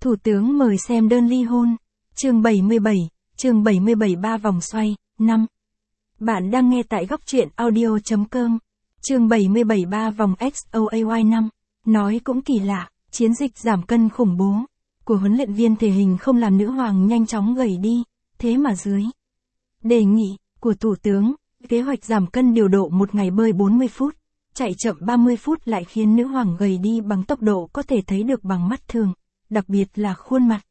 Thủ tướng mời xem đơn ly hôn. Chương 77, chương 77 ba vòng xoay, 5. Bạn đang nghe tại góc truyện audio.com. Chương 77 ba vòng XOAY 5. Nói cũng kỳ lạ, chiến dịch giảm cân khủng bố của huấn luyện viên thể hình không làm nữ hoàng nhanh chóng gầy đi, thế mà dưới đề nghị của thủ tướng, kế hoạch giảm cân điều độ một ngày bơi 40 phút, chạy chậm 30 phút lại khiến nữ hoàng gầy đi bằng tốc độ có thể thấy được bằng mắt thường, đặc biệt là khuôn mặt.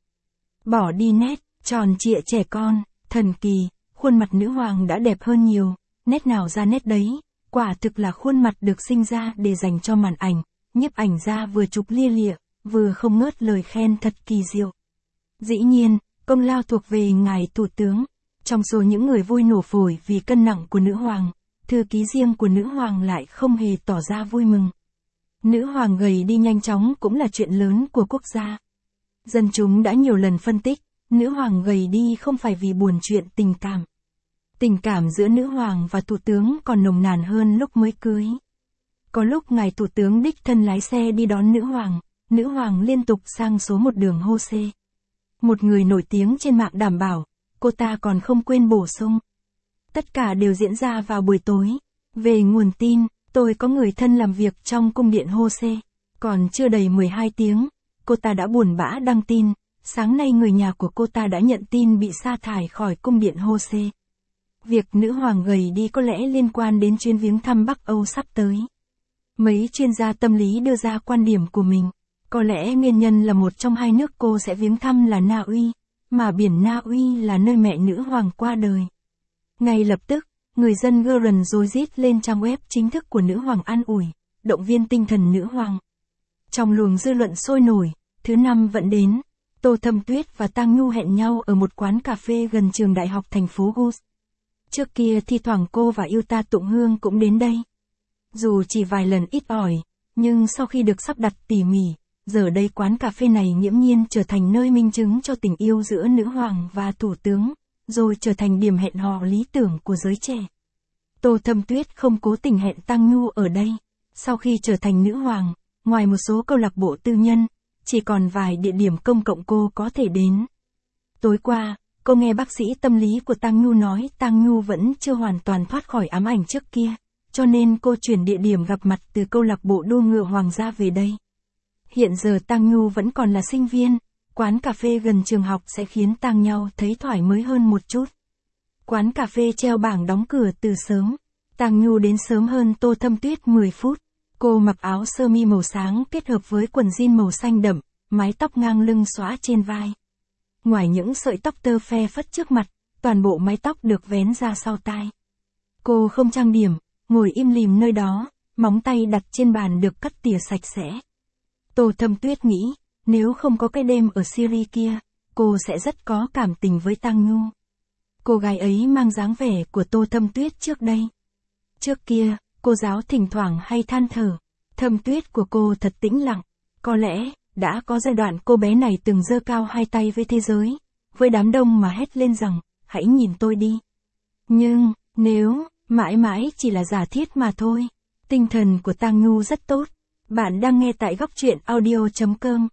Bỏ đi nét tròn trịa trẻ con, thần kỳ, khuôn mặt nữ hoàng đã đẹp hơn nhiều, nét nào ra nét đấy, quả thực là khuôn mặt được sinh ra để dành cho màn ảnh, nhiếp ảnh gia vừa chụp lia lịa, vừa không ngớt lời khen thật kỳ diệu. Dĩ nhiên, công lao thuộc về ngài thủ tướng. Trong số những người vui nổ phổi vì cân nặng của nữ hoàng, thư ký riêng của nữ hoàng lại không hề tỏ ra vui mừng. Nữ hoàng gầy đi nhanh chóng cũng là chuyện lớn của quốc gia. Dân chúng đã nhiều lần phân tích, nữ hoàng gầy đi không phải vì buồn chuyện tình cảm. Tình cảm giữa nữ hoàng và thủ tướng còn nồng nàn hơn lúc mới cưới. Có lúc ngài thủ tướng đích thân lái xe đi đón nữ hoàng liên tục sang số một đường Jose. Một người nổi tiếng trên mạng đảm bảo, cô ta còn không quên bổ sung. Tất cả đều diễn ra vào buổi tối. Về nguồn tin, tôi có người thân làm việc trong cung điện Jose. Còn chưa đầy 12 tiếng, cô ta đã buồn bã đăng tin. Sáng nay người nhà của cô ta đã nhận tin bị sa thải khỏi cung điện Jose. Việc nữ hoàng gầy đi có lẽ liên quan đến chuyến viếng thăm Bắc Âu sắp tới. Mấy chuyên gia tâm lý đưa ra quan điểm của mình. Có lẽ nguyên nhân là một trong hai nước cô sẽ viếng thăm là Na Uy, mà biển Na Uy là nơi mẹ nữ hoàng qua đời. Ngay lập tức, người dân Guernsey rối rít lên trang web chính thức của nữ hoàng an ủi, động viên tinh thần nữ hoàng. Trong luồng dư luận sôi nổi, thứ năm vẫn đến, Tô Thâm Tuyết và Tang Nhu hẹn nhau ở một quán cà phê gần trường đại học thành phố Gus. Trước kia thi thoảng cô và Yuta Tụng Hương cũng đến đây. Dù chỉ vài lần ít ỏi, nhưng sau khi được sắp đặt tỉ mỉ, giờ đây quán cà phê này nghiễm nhiên trở thành nơi minh chứng cho tình yêu giữa nữ hoàng và thủ tướng, rồi trở thành điểm hẹn hò lý tưởng của giới trẻ. Tô Thâm Tuyết không cố tình hẹn Tang Nhu ở đây. Sau khi trở thành nữ hoàng, ngoài một số câu lạc bộ tư nhân, chỉ còn vài địa điểm công cộng cô có thể đến. Tối qua, cô nghe bác sĩ tâm lý của Tang Nhu nói Tang Nhu vẫn chưa hoàn toàn thoát khỏi ám ảnh trước kia, cho nên cô chuyển địa điểm gặp mặt từ câu lạc bộ đua ngựa hoàng gia về đây. Hiện giờ Tang Nhu vẫn còn là sinh viên, quán cà phê gần trường học sẽ khiến Tang Nhu thấy thoải mái hơn một chút. Quán cà phê treo bảng đóng cửa từ sớm, Tang Nhu đến sớm hơn Tô Thâm Tuyết 10 phút. Cô mặc áo sơ mi màu sáng kết hợp với quần jean màu xanh đậm, mái tóc ngang lưng xõa trên vai. Ngoài những sợi tóc tơ phe phất trước mặt, toàn bộ mái tóc được vén ra sau tai. Cô không trang điểm, ngồi im lìm nơi đó, móng tay đặt trên bàn được cắt tỉa sạch sẽ. Tô Thâm Tuyết nghĩ, nếu không có cái đêm ở Syria kia, cô sẽ rất có cảm tình với Tang Nhu. Cô gái ấy mang dáng vẻ của Tô Thâm Tuyết trước đây. Trước kia, cô giáo thỉnh thoảng hay than thở, Thâm Tuyết của cô thật tĩnh lặng. Có lẽ, đã có giai đoạn cô bé này từng giơ cao hai tay với thế giới, với đám đông mà hét lên rằng, hãy nhìn tôi đi. Nhưng, nếu, mãi mãi chỉ là giả thiết mà thôi. Tinh thần của Tang Nhu rất tốt. Bạn đang nghe tại góc truyện audio.com.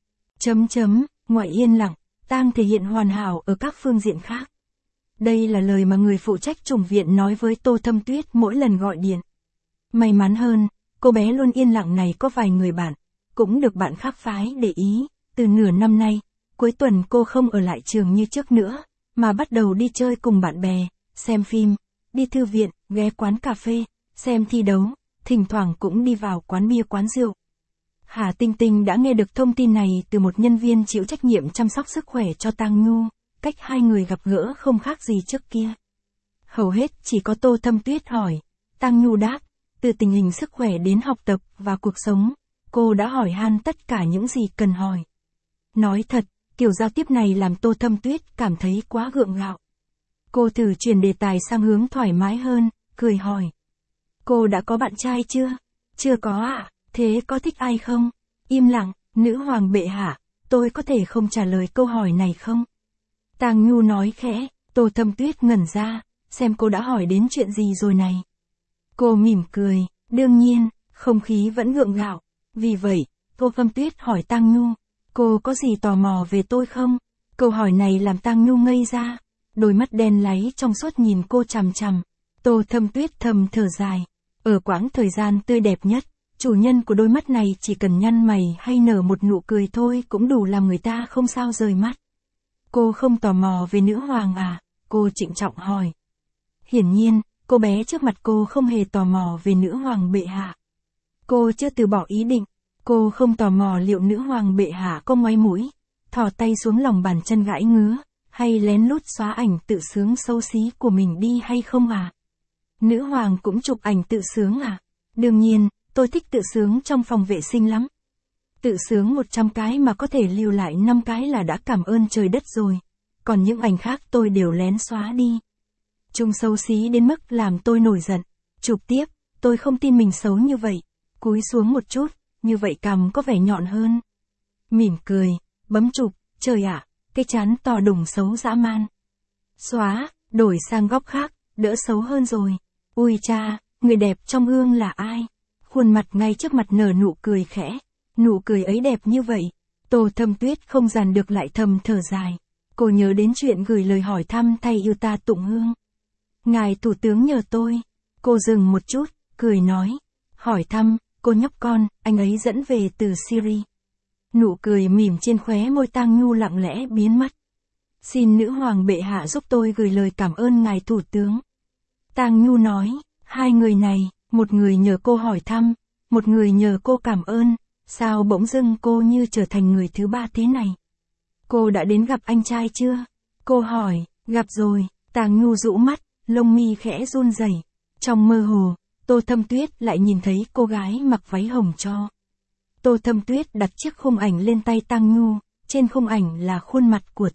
Ngoài yên lặng, Tang thể hiện hoàn hảo ở các phương diện khác. Đây là lời mà người phụ trách chủng viện nói với Tô Thâm Tuyết mỗi lần gọi điện. May mắn hơn, cô bé luôn yên lặng này có vài người bạn, cũng được bạn khác phái để ý. Từ nửa năm nay, cuối tuần cô không ở lại trường như trước nữa, mà bắt đầu đi chơi cùng bạn bè, xem phim, đi thư viện, ghé quán cà phê, xem thi đấu, thỉnh thoảng cũng đi vào quán bia quán rượu. Hà Tinh Tinh đã nghe được thông tin này từ một nhân viên chịu trách nhiệm chăm sóc sức khỏe cho Tang Nhu, cách hai người gặp gỡ không khác gì trước kia. Hầu hết chỉ có Tô Thâm Tuyết hỏi, Tang Nhu đáp, từ tình hình sức khỏe đến học tập và cuộc sống, cô đã hỏi han tất cả những gì cần hỏi. Nói thật, kiểu giao tiếp này làm Tô Thâm Tuyết cảm thấy quá gượng gạo. Cô thử chuyển đề tài sang hướng thoải mái hơn, cười hỏi. Cô đã có bạn trai chưa? Chưa có ạ. Thế có thích ai không? Im lặng, nữ hoàng bệ hạ, tôi có thể không trả lời câu hỏi này không? Tang Nhu nói khẽ. Tô Thâm Tuyết ngẩn ra, xem cô đã hỏi đến chuyện gì rồi này. Cô mỉm cười, đương nhiên, không khí vẫn gượng gạo. Vì vậy, Tô Thâm Tuyết hỏi Tang Nhu, Cô có gì tò mò về tôi không? Câu hỏi này làm Tang Nhu ngây ra. Đôi mắt đen láy trong suốt nhìn cô chằm chằm. Tô Thâm Tuyết thầm thở dài. Ở quãng thời gian tươi đẹp nhất, chủ nhân của đôi mắt này chỉ cần nhăn mày hay nở một nụ cười thôi cũng đủ làm người ta không sao rời mắt. Cô không tò mò về nữ hoàng à? Cô trịnh trọng hỏi. Hiển nhiên, cô bé trước mặt cô không hề tò mò về nữ hoàng bệ hạ. Cô chưa từ bỏ ý định. Cô không tò mò liệu nữ hoàng bệ hạ có ngoáy mũi, thò tay xuống lòng bàn chân gãi ngứa, hay lén lút xóa ảnh tự sướng xấu xí của mình đi hay không à? Nữ hoàng cũng chụp ảnh tự sướng à? Đương nhiên, tôi thích tự sướng trong phòng vệ sinh lắm. Tự sướng 100 cái mà có thể lưu lại 5 cái là đã cảm ơn trời đất rồi. Còn những ảnh khác tôi đều lén xóa đi. Chúng xấu xí đến mức làm tôi nổi giận. Chụp tiếp, tôi không tin mình xấu như vậy. Cúi xuống một chút, như vậy cằm có vẻ nhọn hơn. Mỉm cười, bấm chụp, trời ạ, cái trán to đùng xấu dã man. Xóa, đổi sang góc khác, đỡ xấu hơn rồi. Ui cha, người đẹp trong gương là ai? Khuôn mặt ngay trước mặt nở nụ cười khẽ. Nụ cười ấy đẹp như vậy. Tô Thâm Tuyết không dằn được lại thầm thở dài. Cô nhớ đến chuyện gửi lời hỏi thăm thay yêu ta tụng hương. Ngài thủ tướng nhờ tôi. Cô dừng một chút, cười nói. Hỏi thăm, cô nhóc con, anh ấy dẫn về từ Syria. Nụ cười mỉm trên khóe môi Tang Nhu lặng lẽ biến mất. Xin nữ hoàng bệ hạ giúp tôi gửi lời cảm ơn ngài thủ tướng. Tang Nhu nói, hai người này, một người nhờ cô hỏi thăm, một người nhờ cô cảm ơn, sao bỗng dưng cô như trở thành người thứ ba thế này? Cô đã đến gặp anh trai chưa? Cô hỏi, gặp rồi. Tang Nhu rũ mắt, lông mi khẽ run rẩy. Trong mơ hồ, Tô Thâm Tuyết lại nhìn thấy cô gái mặc váy hồng cho. Tô Thâm Tuyết đặt chiếc khung ảnh lên tay Tang Nhu, trên khung ảnh là khuôn mặt của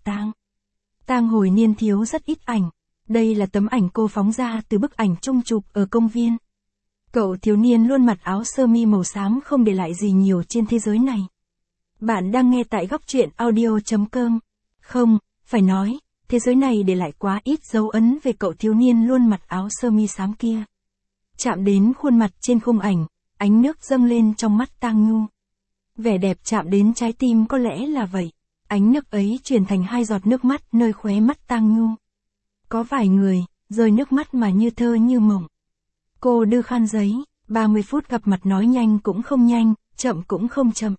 Tang hồi niên thiếu rất ít ảnh. Đây là tấm ảnh cô phóng ra từ bức ảnh chung chụp ở công viên. Cậu thiếu niên luôn mặc áo sơ mi màu xám không để lại gì nhiều trên thế giới này. Bạn đang nghe tại góc truyện audio.com. Không, phải nói, thế giới này để lại quá ít dấu ấn về cậu thiếu niên luôn mặc áo sơ mi xám kia. Chạm đến khuôn mặt trên khung ảnh, ánh nước dâng lên trong mắt Tang Nhu. Vẻ đẹp chạm đến trái tim có lẽ là vậy. Ánh nước ấy chuyển thành 2 giọt nước mắt nơi khóe mắt Tang Nhu. Có vài người, rơi nước mắt mà như thơ như mộng. Cô đưa khăn giấy, 30 phút gặp mặt nói nhanh cũng không nhanh, chậm cũng không chậm.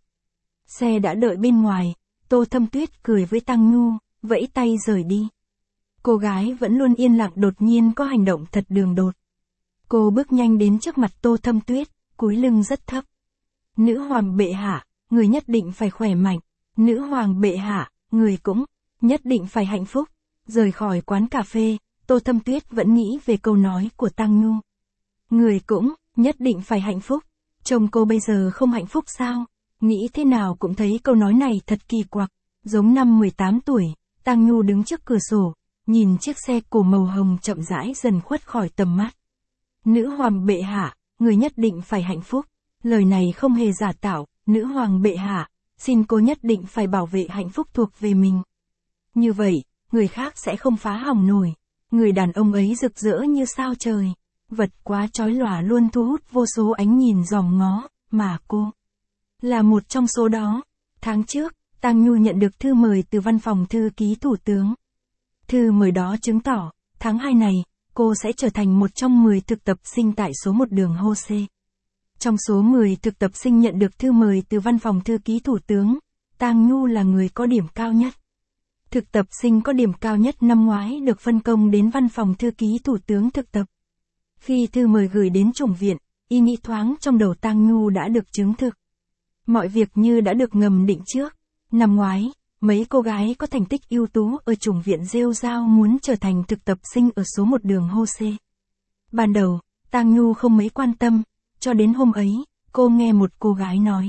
Xe đã đợi bên ngoài, Tô Thâm Tuyết cười với Tang Nhu, vẫy tay rời đi. Cô gái vẫn luôn yên lặng đột nhiên có hành động thật đường đột. Cô bước nhanh đến trước mặt Tô Thâm Tuyết, cúi lưng rất thấp. Nữ hoàng bệ hạ, người nhất định phải khỏe mạnh. Nữ hoàng bệ hạ, người cũng nhất định phải hạnh phúc. Rời khỏi quán cà phê, Tô Thâm Tuyết vẫn nghĩ về câu nói của Tang Nhu. Người cũng nhất định phải hạnh phúc. Chồng cô bây giờ không hạnh phúc sao? Nghĩ thế nào cũng thấy câu nói này thật kỳ quặc. Giống năm 18 tuổi, Tang Nhu đứng trước cửa sổ, nhìn chiếc xe cổ màu hồng chậm rãi dần khuất khỏi tầm mắt. Nữ hoàng bệ hạ, người nhất định phải hạnh phúc. Lời này không hề giả tạo, nữ hoàng bệ hạ, xin cô nhất định phải bảo vệ hạnh phúc thuộc về mình. Như vậy, người khác sẽ không phá hỏng nổi. Người đàn ông ấy rực rỡ như sao trời. Vật quá chói lòa luôn thu hút vô số ánh nhìn dòm ngó, mà cô là một trong số đó. Tháng trước, Tang Nhu nhận được thư mời từ văn phòng thư ký thủ tướng. Thư mời đó chứng tỏ, tháng 2 này, cô sẽ trở thành một trong 10 thực tập sinh tại số 1 đường Hose. Trong số 10 thực tập sinh nhận được thư mời từ văn phòng thư ký thủ tướng, Tang Nhu là người có điểm cao nhất. Thực tập sinh có điểm cao nhất năm ngoái được phân công đến văn phòng thư ký thủ tướng thực tập. Khi thư mời gửi đến chủng viện, ý nghĩ thoáng trong đầu Tang Nhu đã được chứng thực. Mọi việc như đã được ngầm định trước. Năm ngoái, mấy cô gái có thành tích ưu tú ở chủng viện rêu rao muốn trở thành thực tập sinh ở số 1 đường Hose. Ban đầu, Tang Nhu không mấy quan tâm, cho đến hôm ấy, cô nghe một cô gái nói.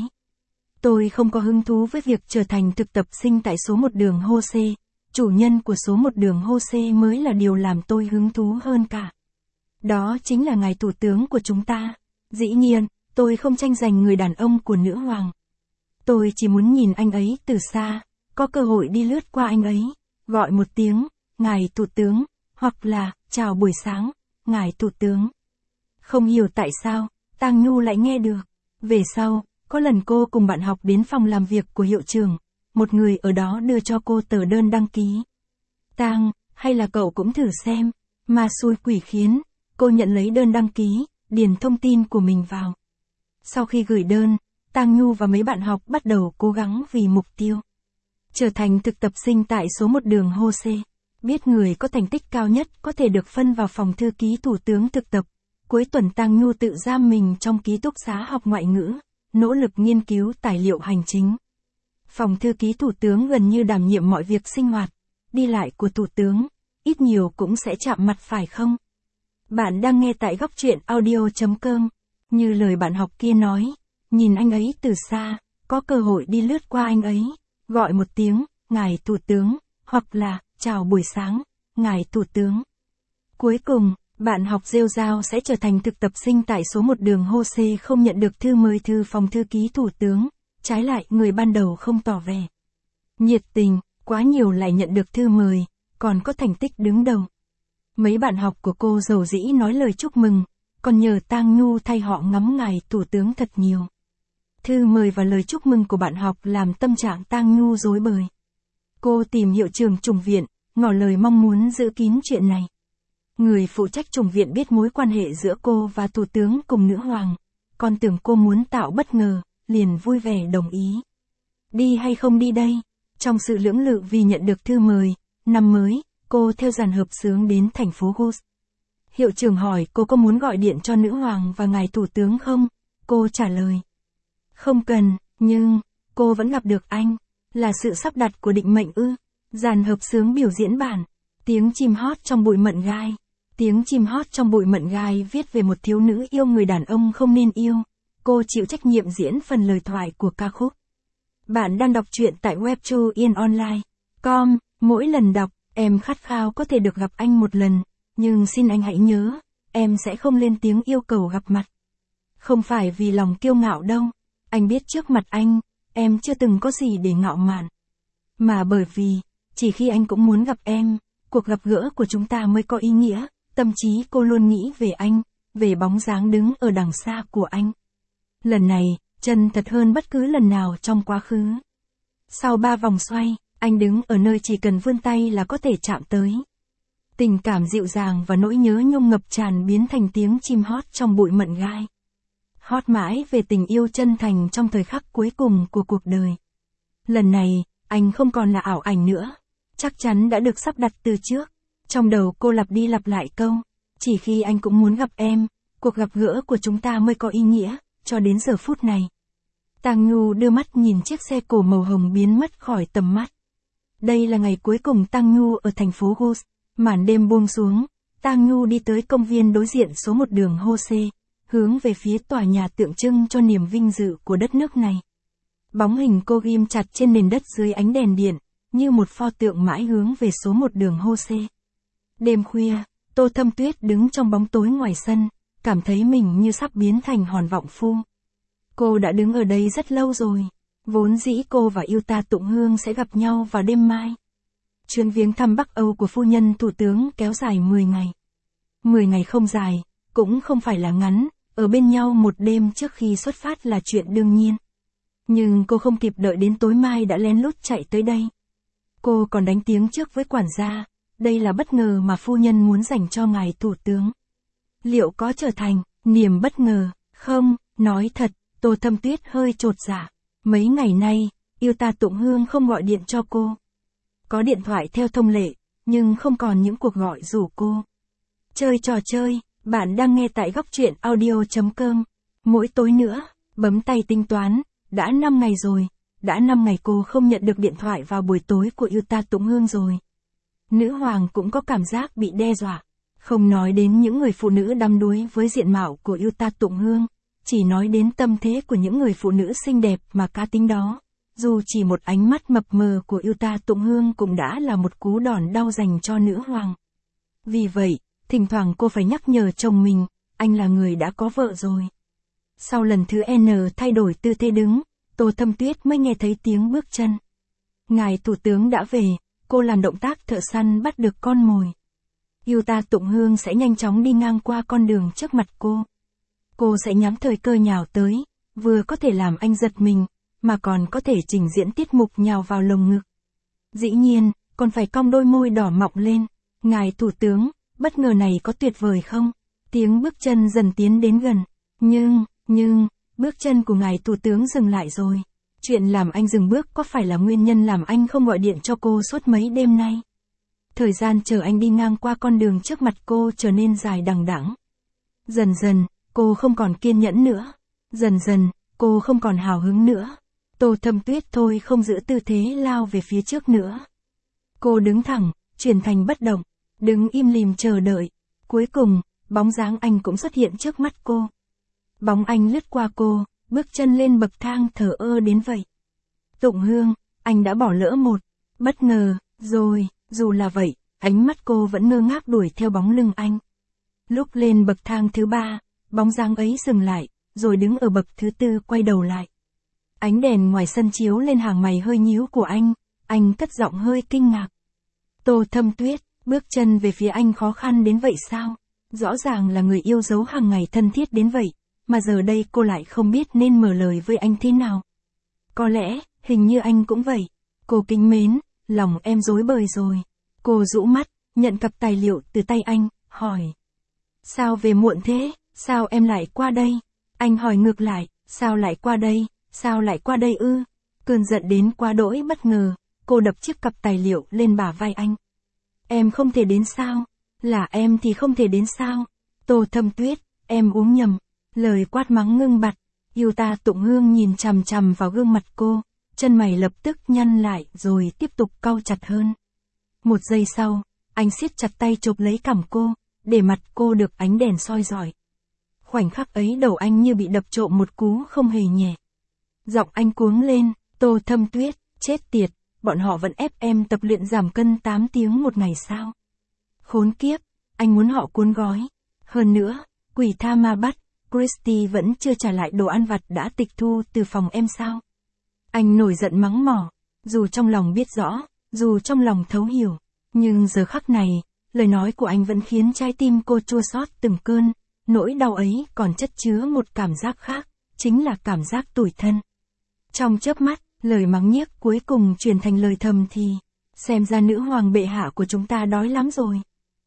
Tôi không có hứng thú với việc trở thành thực tập sinh tại số 1 đường Hose, chủ nhân của số 1 đường Hose mới là điều làm tôi hứng thú hơn cả. Đó chính là ngài thủ tướng của chúng ta. Dĩ nhiên, tôi không tranh giành người đàn ông của nữ hoàng. Tôi chỉ muốn nhìn anh ấy từ xa, có cơ hội đi lướt qua anh ấy, gọi một tiếng, ngài thủ tướng, hoặc là, chào buổi sáng, ngài thủ tướng. Không hiểu tại sao, Tang Nhu lại nghe được. Về sau, có lần cô cùng bạn học đến phòng làm việc của hiệu trưởng, một người ở đó đưa cho cô tờ đơn đăng ký. Tang, hay là cậu cũng thử xem, ma xui quỷ khiến, cô nhận lấy đơn đăng ký, điền thông tin của mình vào. Sau khi gửi đơn, Tang Nhu và mấy bạn học bắt đầu cố gắng vì mục tiêu trở thành thực tập sinh tại số 1 đường Hô-xê. Biết người có thành tích cao nhất có thể được phân vào phòng thư ký thủ tướng thực tập. Cuối tuần Tang Nhu tự giam mình trong ký túc xá học ngoại ngữ, nỗ lực nghiên cứu tài liệu hành chính. Phòng thư ký thủ tướng gần như đảm nhiệm mọi việc sinh hoạt, đi lại của thủ tướng, ít nhiều cũng sẽ chạm mặt phải không? Bạn đang nghe tại góc truyện audio.com. Như lời bạn học kia nói, nhìn anh ấy từ xa, có cơ hội đi lướt qua anh ấy, gọi một tiếng, ngài thủ tướng, hoặc là, chào buổi sáng, ngài thủ tướng. Cuối cùng, bạn học rêu rao sẽ trở thành thực tập sinh tại số 1 đường Hô-xê không nhận được thư mời thư phòng thư ký thủ tướng, trái lại người ban đầu không tỏ vẻ nhiệt tình, quá nhiều lại nhận được thư mời, còn có thành tích đứng đầu. Mấy bạn học của cô dầu dĩ nói lời chúc mừng, còn nhờ Tang Nhu thay họ ngắm ngài thủ tướng thật nhiều. Thư mời và lời chúc mừng của bạn học làm tâm trạng Tang Nhu rối bời. Cô tìm hiệu trưởng chủng viện, ngỏ lời mong muốn giữ kín chuyện này. Người phụ trách chủng viện biết mối quan hệ giữa cô và thủ tướng cùng nữ hoàng, còn tưởng cô muốn tạo bất ngờ, liền vui vẻ đồng ý. Đi hay không đi đây? Trong sự lưỡng lự vì nhận được thư mời, năm mới, cô theo dàn hợp xướng đến thành phố Gus. Hiệu trưởng hỏi cô có muốn gọi điện cho nữ hoàng và ngài thủ tướng không? Cô trả lời. Không cần, nhưng, cô vẫn gặp được anh. Là sự sắp đặt của định mệnh ư? Dàn hợp xướng biểu diễn bản. Tiếng chim hót trong bụi mận gai. Tiếng chim hót trong bụi mận gai viết về một thiếu nữ yêu người đàn ông không nên yêu. Cô chịu trách nhiệm diễn phần lời thoại của ca khúc. Bạn đang đọc truyện tại webtoonline.com. Mỗi lần đọc, em khát khao có thể được gặp anh một lần. Nhưng xin anh hãy nhớ, em sẽ không lên tiếng yêu cầu gặp mặt. Không phải vì lòng kiêu ngạo đâu. Anh biết trước mặt anh, em chưa từng có gì để ngạo mạn. Mà bởi vì, chỉ khi anh cũng muốn gặp em, cuộc gặp gỡ của chúng ta mới có ý nghĩa. Tâm trí cô luôn nghĩ về anh, về bóng dáng đứng ở đằng xa của anh. Lần này, chân thật hơn bất cứ lần nào trong quá khứ. Sau 3 vòng xoay, anh đứng ở nơi chỉ cần vươn tay là có thể chạm tới. Tình cảm dịu dàng và nỗi nhớ nhung ngập tràn biến thành tiếng chim hót trong bụi mận gai. Hót mãi về tình yêu chân thành trong thời khắc cuối cùng của cuộc đời. Lần này, anh không còn là ảo ảnh nữa. Chắc chắn đã được sắp đặt từ trước. Trong đầu cô lặp đi lặp lại câu, chỉ khi anh cũng muốn gặp em, cuộc gặp gỡ của chúng ta mới có ý nghĩa, cho đến giờ phút này. Tang Nhu đưa mắt nhìn chiếc xe cổ màu hồng biến mất khỏi tầm mắt. Đây là ngày cuối cùng Tang Nhu ở thành phố Gus. Màn đêm buông xuống, Tang Nhu đi tới công viên đối diện số 1 đường Hô-xê, hướng về phía tòa nhà tượng trưng cho niềm vinh dự của đất nước này. Bóng hình cô ghim chặt trên nền đất dưới ánh đèn điện, như một pho tượng mãi hướng về số 1 đường Hô-xê. Đêm khuya, Tô Thâm Tuyết đứng trong bóng tối ngoài sân, cảm thấy mình như sắp biến thành hòn vọng phu. Cô đã đứng ở đây rất lâu rồi, vốn dĩ cô và Yuta Tụng Hương sẽ gặp nhau vào đêm mai. Chuyến viếng thăm Bắc Âu của phu nhân thủ tướng kéo dài 10 ngày. 10 ngày không dài, cũng không phải là ngắn, ở bên nhau một đêm trước khi xuất phát là chuyện đương nhiên. Nhưng cô không kịp đợi đến tối mai đã lén lút chạy tới đây. Cô còn đánh tiếng trước với quản gia, đây là bất ngờ mà phu nhân muốn dành cho ngài thủ tướng. Liệu có trở thành niềm bất ngờ, không? Nói thật, Tô Thâm Tuyết hơi chột dạ. Mấy ngày nay, Yuta Tụng Hương không gọi điện cho cô. Có điện thoại theo thông lệ, nhưng không còn những cuộc gọi rủ cô chơi trò chơi. Bạn đang nghe tại góc truyện audio.com. Mỗi tối nữa, bấm tay tính toán, đã 5 ngày rồi, đã 5 ngày cô không nhận được điện thoại vào buổi tối của Yuta Tụng Hương rồi. Nữ hoàng cũng có cảm giác bị đe dọa. Không nói đến những người phụ nữ đắm đuối với diện mạo của Yuta Tụng Hương, chỉ nói đến tâm thế của những người phụ nữ xinh đẹp mà cá tính đó. Dù chỉ một ánh mắt mập mờ của Yuta Tụng Hương cũng đã là một cú đòn đau dành cho nữ hoàng. Vì vậy, thỉnh thoảng cô phải nhắc nhở chồng mình, anh là người đã có vợ rồi. Sau lần thứ N thay đổi tư thế đứng, Tô Thâm Tuyết mới nghe thấy tiếng bước chân. Ngài thủ tướng đã về, cô làm động tác thợ săn bắt được con mồi. Yuta Tụng Hương sẽ nhanh chóng đi ngang qua con đường trước mặt cô. Cô sẽ nhắm thời cơ nhào tới, vừa có thể làm anh giật mình, mà còn có thể trình diễn tiết mục nhào vào lồng ngực. Dĩ nhiên, còn phải cong đôi môi đỏ mọng lên. Ngài Thủ tướng, bất ngờ này có tuyệt vời không? Tiếng bước chân dần tiến đến gần. Nhưng, bước chân của ngài Thủ tướng dừng lại rồi. Chuyện làm anh dừng bước có phải là nguyên nhân làm anh không gọi điện cho cô suốt mấy đêm nay? Thời gian chờ anh đi ngang qua con đường trước mặt cô trở nên dài đằng đẵng. Dần dần, cô không còn kiên nhẫn nữa. Dần dần, cô không còn hào hứng nữa. Tô Thâm Tuyết thôi không giữ tư thế lao về phía trước nữa. Cô đứng thẳng, chuyển thành bất động, đứng im lìm chờ đợi. Cuối cùng, bóng dáng anh cũng xuất hiện trước mắt cô. Bóng anh lướt qua cô, bước chân lên bậc thang thờ ơ đến vậy. Tụng Hương, anh đã bỏ lỡ một bất ngờ, rồi, dù là vậy, ánh mắt cô vẫn ngơ ngác đuổi theo bóng lưng anh. Lúc lên bậc thang thứ 3, bóng dáng ấy dừng lại, rồi đứng ở bậc thứ 4 quay đầu lại. Ánh đèn ngoài sân chiếu lên hàng mày hơi nhíu của anh cất giọng hơi kinh ngạc. Tô Thâm Tuyết, bước chân về phía anh khó khăn đến vậy sao? Rõ ràng là người yêu dấu hàng ngày thân thiết đến vậy, mà giờ đây cô lại không biết nên mở lời với anh thế nào. Có lẽ, hình như anh cũng vậy. Cô kính mến, lòng em rối bời rồi. Cô rũ mắt, nhận cặp tài liệu từ tay anh, hỏi. Sao về muộn thế? Sao em lại qua đây? Anh hỏi ngược lại, sao lại qua đây? Sao lại qua đây ư? Cơn giận đến quá đỗi bất ngờ, cô đập chiếc cặp tài liệu lên bả vai anh. Em không thể đến sao? Là em thì không thể đến sao? Tô Thâm Tuyết, em uống nhầm. Lời quát mắng ngưng bặt, yêu ta. Tụng Hương nhìn chằm chằm vào gương mặt cô, chân mày lập tức nhăn lại rồi tiếp tục cau chặt hơn. Một giây sau, anh siết chặt tay chộp lấy cằm cô, để mặt cô được ánh đèn soi rọi. Khoảnh khắc ấy đầu anh như bị đập trộm một cú không hề nhẹ. Giọng anh cuống lên, Tô Thâm Tuyết, chết tiệt, bọn họ vẫn ép em tập luyện giảm cân 8 tiếng một ngày sao? Khốn kiếp, anh muốn họ cuốn gói. Hơn nữa, quỷ tha ma bắt, Christy vẫn chưa trả lại đồ ăn vặt đã tịch thu từ phòng em sao? Anh nổi giận mắng mỏ, dù trong lòng biết rõ, dù trong lòng thấu hiểu, nhưng giờ khắc này, lời nói của anh vẫn khiến trái tim cô chua xót từng cơn, nỗi đau ấy còn chất chứa một cảm giác khác, chính là cảm giác tủi thân. Trong chớp mắt, lời mắng nhiếc cuối cùng chuyển thành lời thầm thì, xem ra nữ hoàng bệ hạ của chúng ta đói lắm rồi.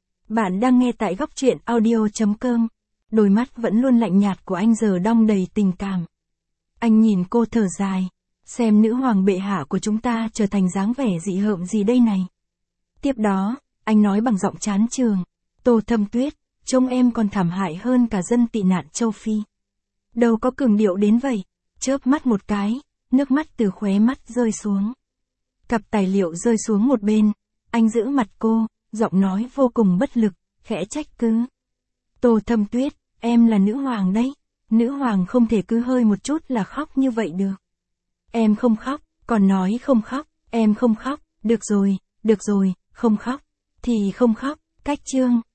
Bạn đang nghe tại góc truyện audio.com. Đôi mắt vẫn luôn lạnh nhạt của anh giờ đong đầy tình cảm. Anh nhìn cô thở dài, xem nữ hoàng bệ hạ của chúng ta trở thành dáng vẻ dị hợm gì đây này. Tiếp đó, anh nói bằng giọng chán chường, Tô Thâm Tuyết, trông em còn thảm hại hơn cả dân tị nạn châu Phi. Đâu có cường điệu đến vậy, chớp mắt một cái, nước mắt từ khóe mắt rơi xuống. Cặp tài liệu rơi xuống một bên, anh giữ mặt cô, giọng nói vô cùng bất lực, khẽ trách cứ. Tô Thâm Tuyết, em là nữ hoàng đấy, nữ hoàng không thể cứ hơi một chút là khóc như vậy được. Em không khóc, còn nói không khóc, em không khóc, được rồi, không khóc, thì không khóc, cách chương.